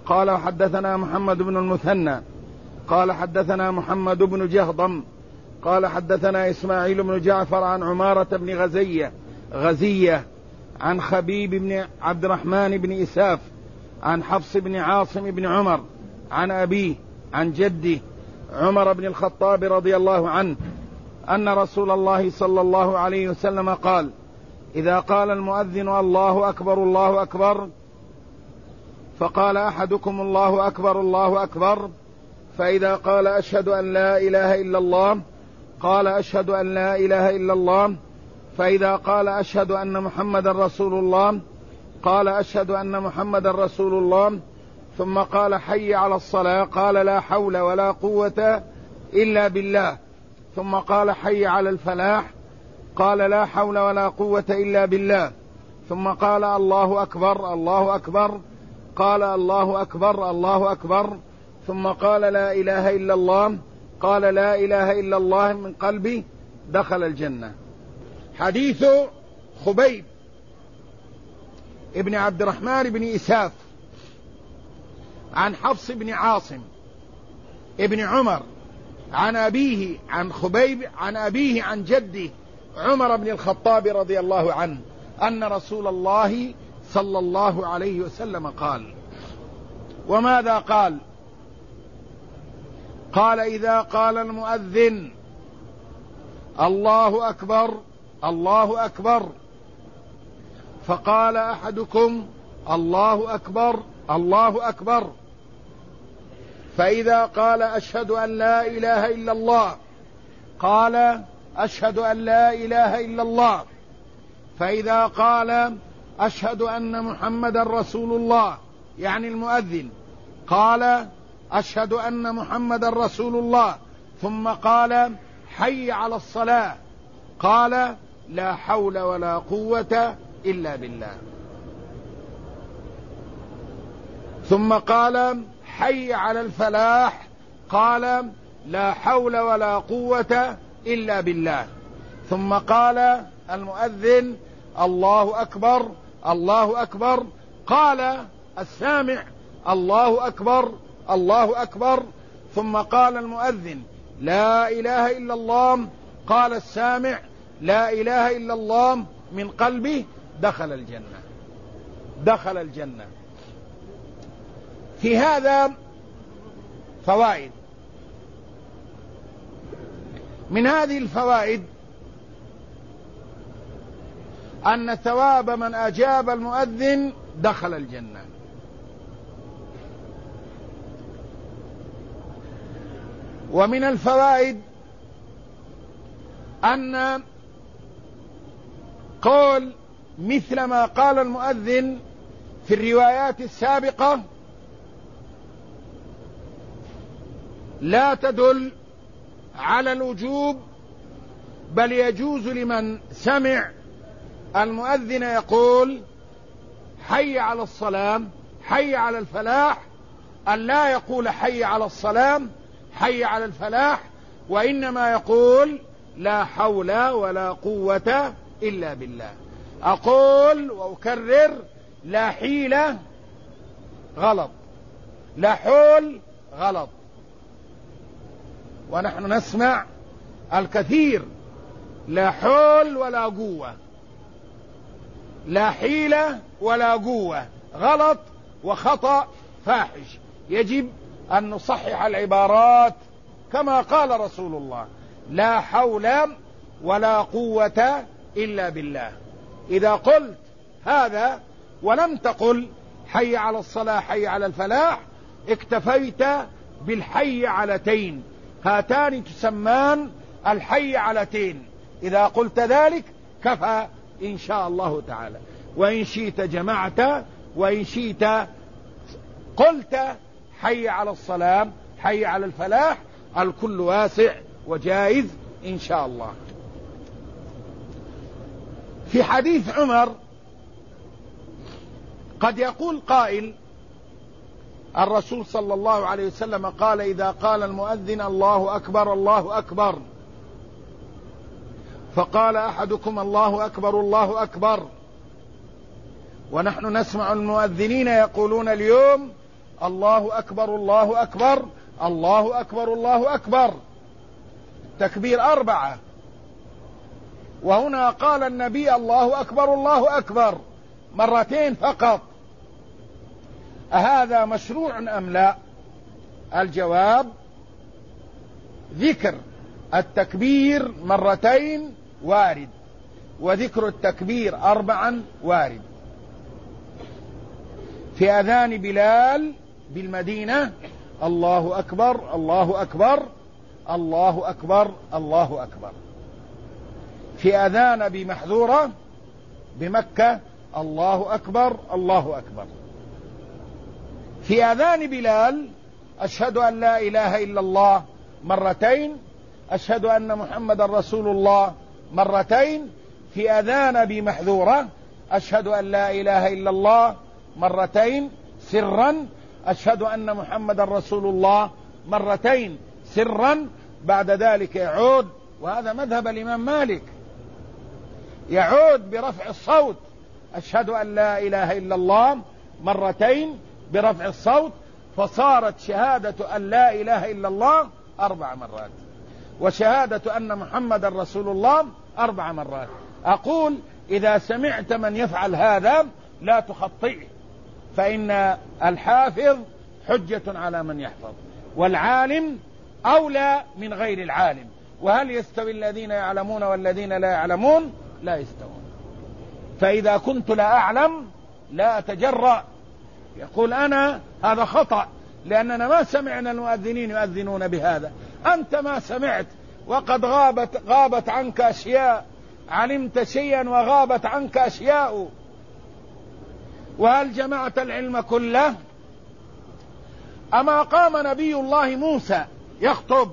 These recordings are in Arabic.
قال حدثنا محمد بن المثنى قال حدثنا محمد بن جهضم قال حدثنا إسماعيل بن جعفر عن عمارة بن غزية عن خبيب بن عبد الرحمن بن إساف عن حفص بن عاصم بن عمر عن أبيه عن جده عمر بن الخطاب رضي الله عنه أن رسول الله صلى الله عليه وسلم قال: إذا قال المؤذن الله أكبر الله أكبر فقال أحدكم الله أكبر الله أكبر، فإذا قال أشهد أن لا إله إلا الله قال أشهد أن لا إله إلا الله، فإذا قال أشهد أن محمد رسول الله قال أشهد أن محمد رسول الله، ثم قال حي على الصلاة قال لا حول ولا قوة إلا بالله، ثم قال حي على الفلاح قال لا حول ولا قوة إلا بالله، ثم قال الله أكبر الله أكبر قال الله أكبر الله أكبر، ثم قال لا إله إلا الله قال لا إله إلا الله من قلبي دخل الجنة. حديث خبيب ابن عبد الرحمن بن إساف عن حفص بن عاصم ابن عمر عن أبيه عن خبيب عن أبيه عن جده عمر بن الخطاب رضي الله عنه أن رسول الله صلى الله عليه وسلم قال. وماذا قال؟ قال: إذا قال المؤذن الله أكبر الله أكبر فقال أحدكم الله أكبر الله أكبر، فإذا قال أشهد أن لا إله إلا الله قال أشهد أن لا إله إلا الله، فإذا قال أشهد أن محمد رسول الله يعني المؤذن قال أشهد أن محمد رسول الله، ثم قال حي على الصلاة قال لا حول ولا قوة إلا بالله، ثم قال حي على الفلاح قال لا حول ولا قوة إلا بالله، ثم قال المؤذن الله أكبر الله أكبر، قال السامع الله أكبر الله أكبر، ثم قال المؤذن لا إله إلا الله قال السامع لا إله إلا الله من قلبه دخل الجنة دخل الجنة. في هذا فوائد. من هذه الفوائد أن ثواب من أجاب المؤذن دخل الجنة. ومن الفوائد أن قول مثل ما قال المؤذن في الروايات السابقة لا تدل على الوجوب، بل يجوز لمن سمع المؤذن يقول حي على الصلاة حي على الفلاح أن لا يقول حي على الصلاة حي على الفلاح، وإنما يقول لا حول ولا قوة إلا بالله. أقول وأكرر: لا حيلة غلط، لا حول غلط. ونحن نسمع الكثير لا حول ولا قوة، لا حيلة ولا قوة، غلط وخطأ فاحش. يجب أن نصحح العبارات كما قال رسول الله: لا حول ولا قوة إلا بالله. إذا قلت هذا ولم تقل حي على الصلاة حي على الفلاح اكتفيت بالحي علتين، هاتان تسمان الحي علتين. إذا قلت ذلك كفى إن شاء الله تعالى، وإن شئت جمعت، وإن شئت قلت حي على الصلاة حي على الفلاح، الكل واسع وجائز إن شاء الله. في حديث عمر قد يقول قائل: الرسول صلى الله عليه وسلم قال: إذا قال المؤذن الله أكبر الله أكبر فقال أحدكم الله أكبر الله أكبر. ونحن نسمع المؤذنين يقولون اليوم الله أكبر الله أكبر الله أكبر الله أكبر، تكبير 4. وهنا قال النبي الله أكبر الله أكبر 2 فقط، أهذا مشروع أم لا؟ الجواب ذكر التكبير 2 وارد، وذكر التكبير 4 وارد. في أذان بلال بالمدينة الله أكبر الله أكبر الله أكبر الله أكبر. في أذان بمحذورة بمكة الله أكبر الله أكبر. في أذان بلال أشهد أن لا إله إلا الله 2، أشهد أن محمد رسول الله 2. في أذان بمحذورة أشهد أن لا إله إلا الله 2 سرا، أشهد أن محمد رسول الله 2 سرا. بعد ذلك يعود، وهذا مذهب الإمام مالك، يعود برفع الصوت، أشهد أن لا إله إلا الله 2 برفع الصوت، فصارت شهادة أن لا إله إلا الله 4 مرات، وشهادة أن محمد رسول الله 4 مرات. أقول إذا سمعت من يفعل هذا لا تخطئه، فإن الحافظ حجة على من يحفظ، والعالم أولى من غير العالم. وهل يستوي الذين يعلمون والذين لا يعلمون؟ لا يستوون. فإذا كنت لا أعلم لا أتجرأ يقول أنا هذا خطأ، لأننا ما سمعنا المؤذنين يؤذنون بهذا. أنت ما سمعت، وقد غابت عنك أشياء، علمت شيئا وغابت عنك أشياء. وهل جمعت العلم كله؟ أما قام نبي الله موسى يخطب،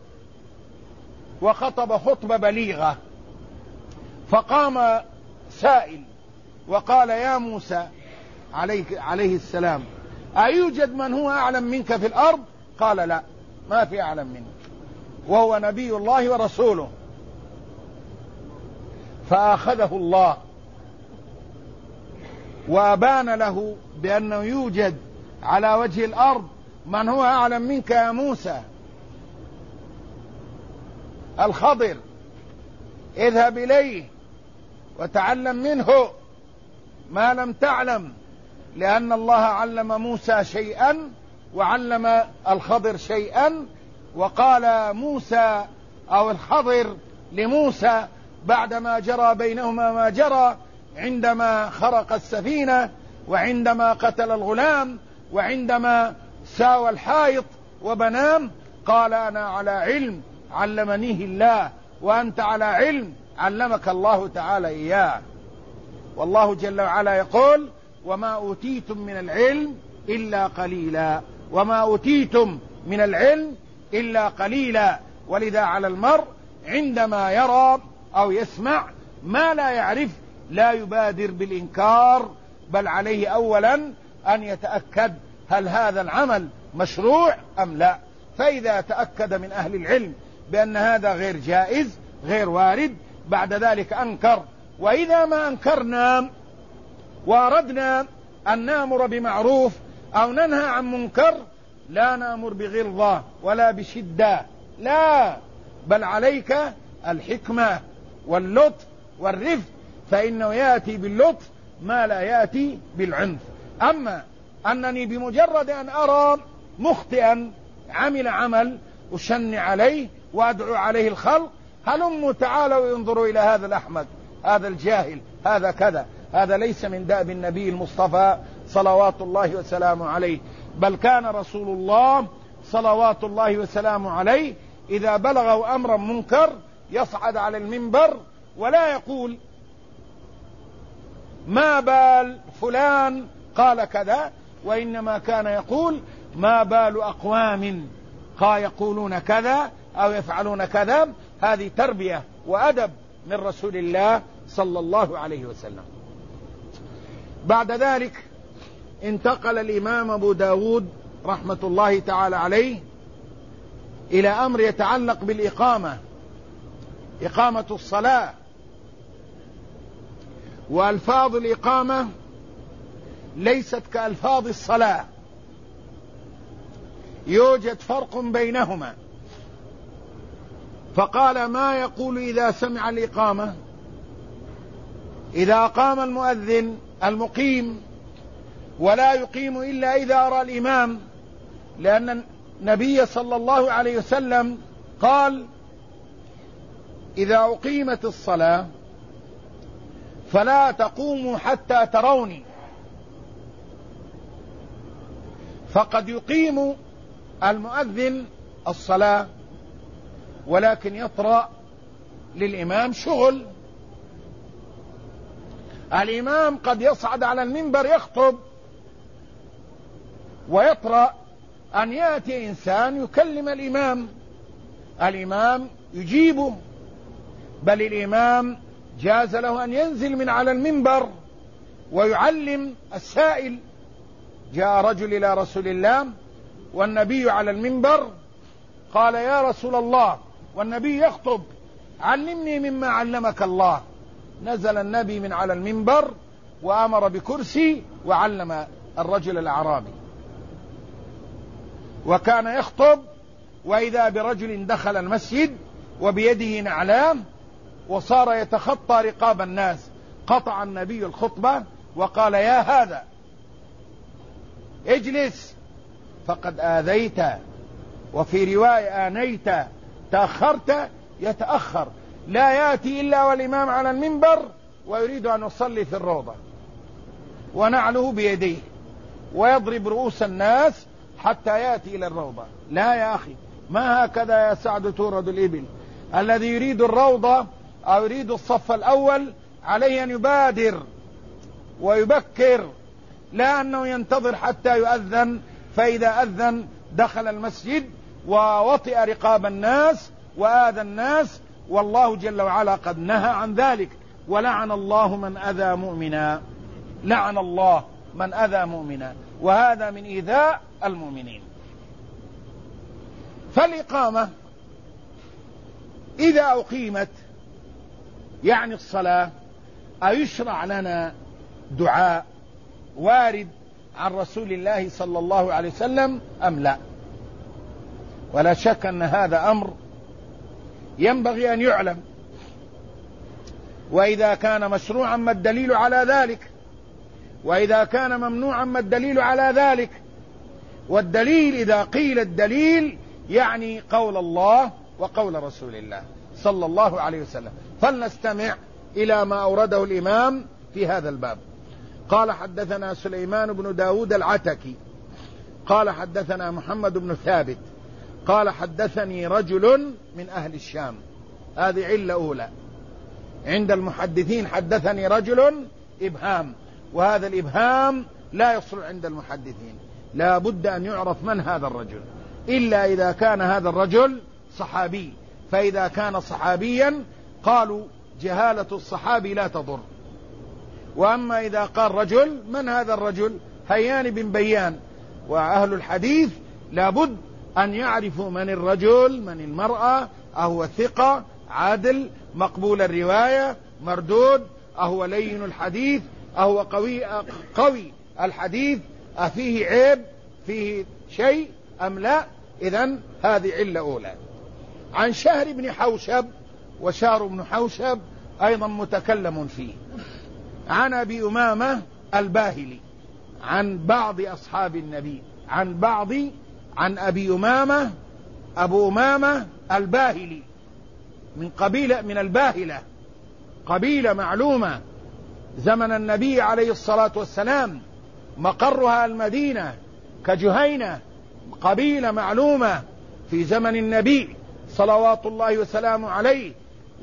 وخطب خطبة بليغة، فقام سائل وقال يا موسى عليه السلام أيوجد من هو أعلم منك في الأرض؟ قال لا، ما في أعلم منه، وهو نبي الله ورسوله. فأخذه الله وأبان له بأنه يوجد على وجه الأرض من هو أعلم منك يا موسى. الخضر اذهب إليه وتعلم منه ما لم تعلم، لأن الله علم موسى شيئا وعلم الخضر شيئا. وقال موسى أو الخضر لموسى بعدما جرى بينهما ما جرى، عندما خرق السفينة، وعندما قتل الغلام، وعندما ساوى الحائط وبنام، قال أنا على علم علمنيه الله، وأنت على علم علمك الله تعالى إياه. والله جل وعلا يقول وما أوتيتم من العلم إلا قليلا، وما أوتيتم من العلم إلا قليلا. ولذا على المرء عندما يرى أو يسمع ما لا يعرف لا يبادر بالإنكار، بل عليه أولا أن يتأكد هل هذا العمل مشروع أم لا. فإذا تأكد من أهل العلم بأن هذا غير جائز غير وارد، بعد ذلك أنكر. وإذا ما أنكرنا وأردنا أن نأمر بمعروف أو ننهى عن منكر، لا نأمر بغلظة ولا بشدة، لا، بل عليك الحكمة واللطف والرفق، فإنه يأتي باللطف ما لا يأتي بالعنف. أما أنني بمجرد أن أرى مخطئا عمل عمل أشن عليه وأدعو عليه الخلق، هلموا تعالوا انظروا إلى هذا الأحمق، هذا الجاهل، هذا كذا، هذا ليس من دأب النبي المصطفى صلوات الله وسلامه عليه. بل كان رسول الله صلوات الله وسلامه عليه إذا بلغوا أمرا منكر يصعد على المنبر ولا يقول ما بال فلان قال كذا، وإنما كان يقول ما بال أقوام يقولون كذا أو يفعلون كذا. هذه تربية وأدب من رسول الله صلى الله عليه وسلم. بعد ذلك انتقل الإمام أبو داود رحمة الله تعالى عليه إلى أمر يتعلق بالإقامة، إقامة الصلاة. وألفاظ الإقامة ليست كألفاظ الصلاة، يوجد فرق بينهما. فقال: ما يقول إذا سمع الإقامة؟ إذا أقام المؤذن المقيم ولا يقيم إلا إذا أرى الإمام، لأن النبي صلى الله عليه وسلم قال: إذا أقيمت الصلاة فلا تقوموا حتى تروني. فقد يقيم المؤذن الصلاة ولكن يطرأ للإمام شغل. الإمام قد يصعد على المنبر يخطب ويطرأ أن يأتي إنسان يكلم الإمام يجيبه، بل الإمام جاز له أن ينزل من على المنبر ويعلم السائل. جاء رجل إلى رسول الله والنبي على المنبر، قال: يا رسول الله، والنبي يخطب، علمني مما علمك الله. نزل النبي من على المنبر وأمر بكرسي وعلم الرجل الأعرابي. وكان يخطب وإذا برجل دخل المسجد وبيده نعلام وصار يتخطى رقاب الناس. قطع النبي الخطبة وقال: يا هذا اجلس فقد آذيت، وفي رواية آنيت، تأخرت. يتأخر، لا يأتي إلا والإمام على المنبر ويريد أن يصلي في الروضة ونعله بيديه ويضرب رؤوس الناس حتى يأتي إلى الروضة. لا يا أخي، ما هكذا يا سعد تورد الإبل. الذي يريد الروضة أو يريد الصف الأول عليه أن يبادر ويبكر، لا أنه ينتظر حتى يؤذن، فإذا أذن دخل المسجد ووطئ رقاب الناس وآذى الناس، والله جل وعلا قد نهى عن ذلك. ولعن الله من أذى مؤمنا، لعن الله من أذى مؤمنا، وهذا من إيذاء المؤمنين. فالإقامة إذا أقيمت يعني الصلاة، أيشرع لنا دعاء وارد عن رسول الله صلى الله عليه وسلم أم لا؟ ولا شك أن هذا أمر ينبغي أن يعلم. وإذا كان مشروعا ما الدليل على ذلك، وإذا كان ممنوعا ما الدليل على ذلك. والدليل إذا قيل الدليل يعني قول الله وقول رسول الله صلى الله عليه وسلم. فلنستمع إلى ما أورده الإمام في هذا الباب. قال: حدثنا سليمان بن داود العتكي قال: حدثنا محمد بن ثابت قال: حدثني رجل من أهل الشام. هذه علة أولى عند المحدثين، حدثني رجل إبهام، وهذا الإبهام لا يصل عند المحدثين، لا بد أن يعرف من هذا الرجل، إلا إذا كان هذا الرجل صحابي. فإذا كان صحابيا قالوا جهالة الصحابي لا تضر. وأما إذا قال رجل، من هذا الرجل؟ هيان بن بيان. وأهل الحديث لابد أن يعرفوا من الرجل من المرأة، أهو ثقة عادل مقبول الرواية مردود، أهو لين الحديث، أهو قوي الحديث، أفيه عيب فيه شيء أم لا. إذن هذه علة أولى. عن شهر بن حوشب، وشهر بن حوشب أيضا متكلم فيه، عن أبي أمامة الباهلي، عن بعض أصحاب النبي، عن أبي أمامة، أبو أمامة الباهلي من الباهلة، قبيلة معلومة زمن النبي عليه الصلاة والسلام، مقرها المدينة كجهينة، قبيلة معلومة في زمن النبي صلوات الله وسلامه عليه.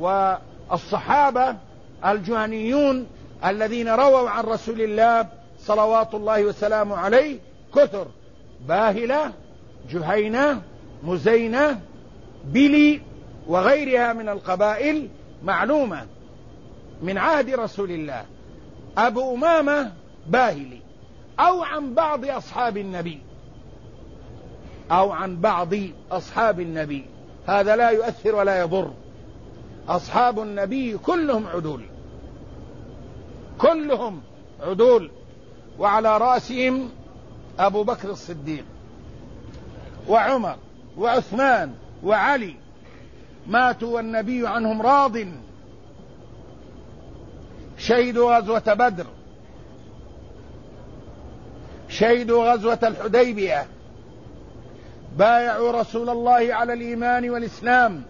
والصحابة الجهنيون الذين رووا عن رسول الله صلوات الله وسلامه عليه كثر: باهلة، جهينة، مزينة، بلي، وغيرها من القبائل معلومة من عهد رسول الله. أبو أمامة باهلي، أو عن بعض أصحاب النبي، هذا لا يؤثر ولا يضر. أصحاب النبي كلهم عدول، وعلى رأسهم أبو بكر الصديق وعمر وعثمان وعلي ماتوا والنبي عنهم راض، شهدوا غزوة بدر، شهدوا غزوة الحديبية، بايعوا رسول الله على الإيمان والإسلام،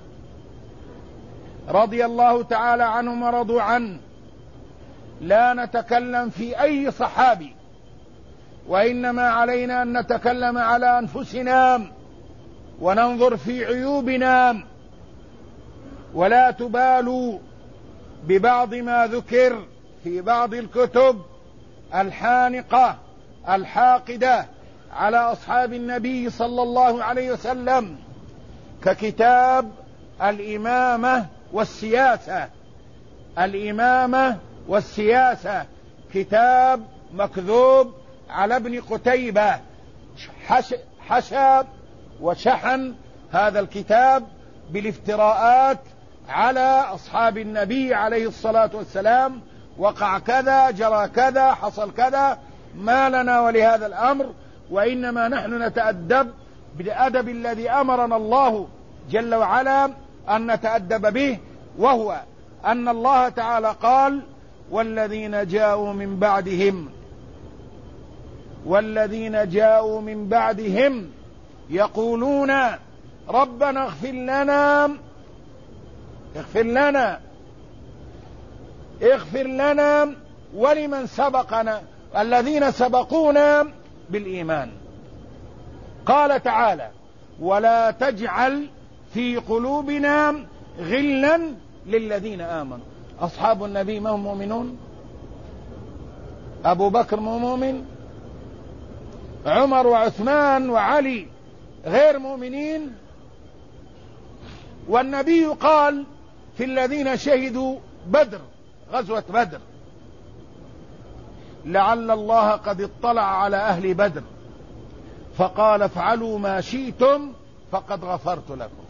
رضي الله تعالى عنهم ورضوا عنه. لا نتكلم في أي صحابي، وإنما علينا أن نتكلم على أنفسنا وننظر في عيوبنا، ولا تبالوا ببعض ما ذكر في بعض الكتب الحانقة الحاقدة على أصحاب النبي صلى الله عليه وسلم، ككتاب الإمامة والسياسة. الإمامة والسياسة كتاب مكذوب على ابن قتيبة، حشى وشحن هذا الكتاب بالافتراءات على أصحاب النبي عليه الصلاة والسلام، وقع كذا، جرى كذا، حصل كذا. ما لنا ولهذا الأمر، وإنما نحن نتأدب بالأدب الذي أمرنا الله جل وعلا أن نتأدب به، وهو أن الله تعالى قال: والذين جاءوا من بعدهم يقولون ربنا اغفر لنا ولمن سبقنا، الذين سبقونا بالإيمان. قال تعالى: ولا تجعل في قلوبنا غلا للذين آمنوا. أصحاب النبي ما هم مؤمنون؟ أبو بكر مو مؤمن؟ عمر وعثمان وعلي غير مؤمنين؟ والنبي قال في الذين شهدوا بدر، غزوة بدر: لعل الله قد اطلع على أهل بدر فقال افعلوا ما شئتم فقد غفرت لكم.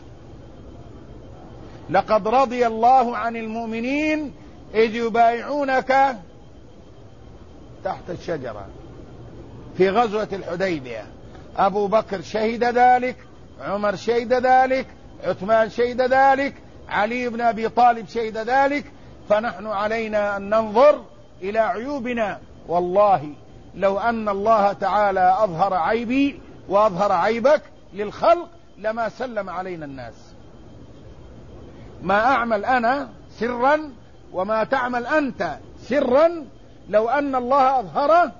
لقد رضي الله عن المؤمنين إذ يبايعونك تحت الشجرة في غزوة الحديبية. أبو بكر شهد ذلك، عمر شهد ذلك، عثمان شهد ذلك، علي بن أبي طالب شهد ذلك. فنحن علينا أن ننظر إلى عيوبنا. والله لو أن الله تعالى أظهر عيبي وأظهر عيبك للخلق لما سلم علينا الناس. ما أعمل أنا سرا وما تعمل أنت سرا، لو أن الله أظهره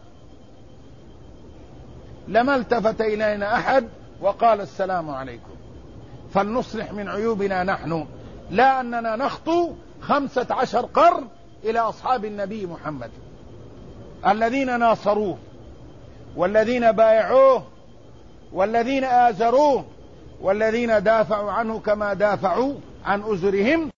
لما التفت إلينا أحد وقال السلام عليكم. فلنصلح من عيوبنا نحن، لا أننا نخطو 15 قرن إلى أصحاب النبي محمد الذين ناصروه والذين بايعوه والذين آزروه والذين دافعوا عنه كما دافعوا عن أزرهم.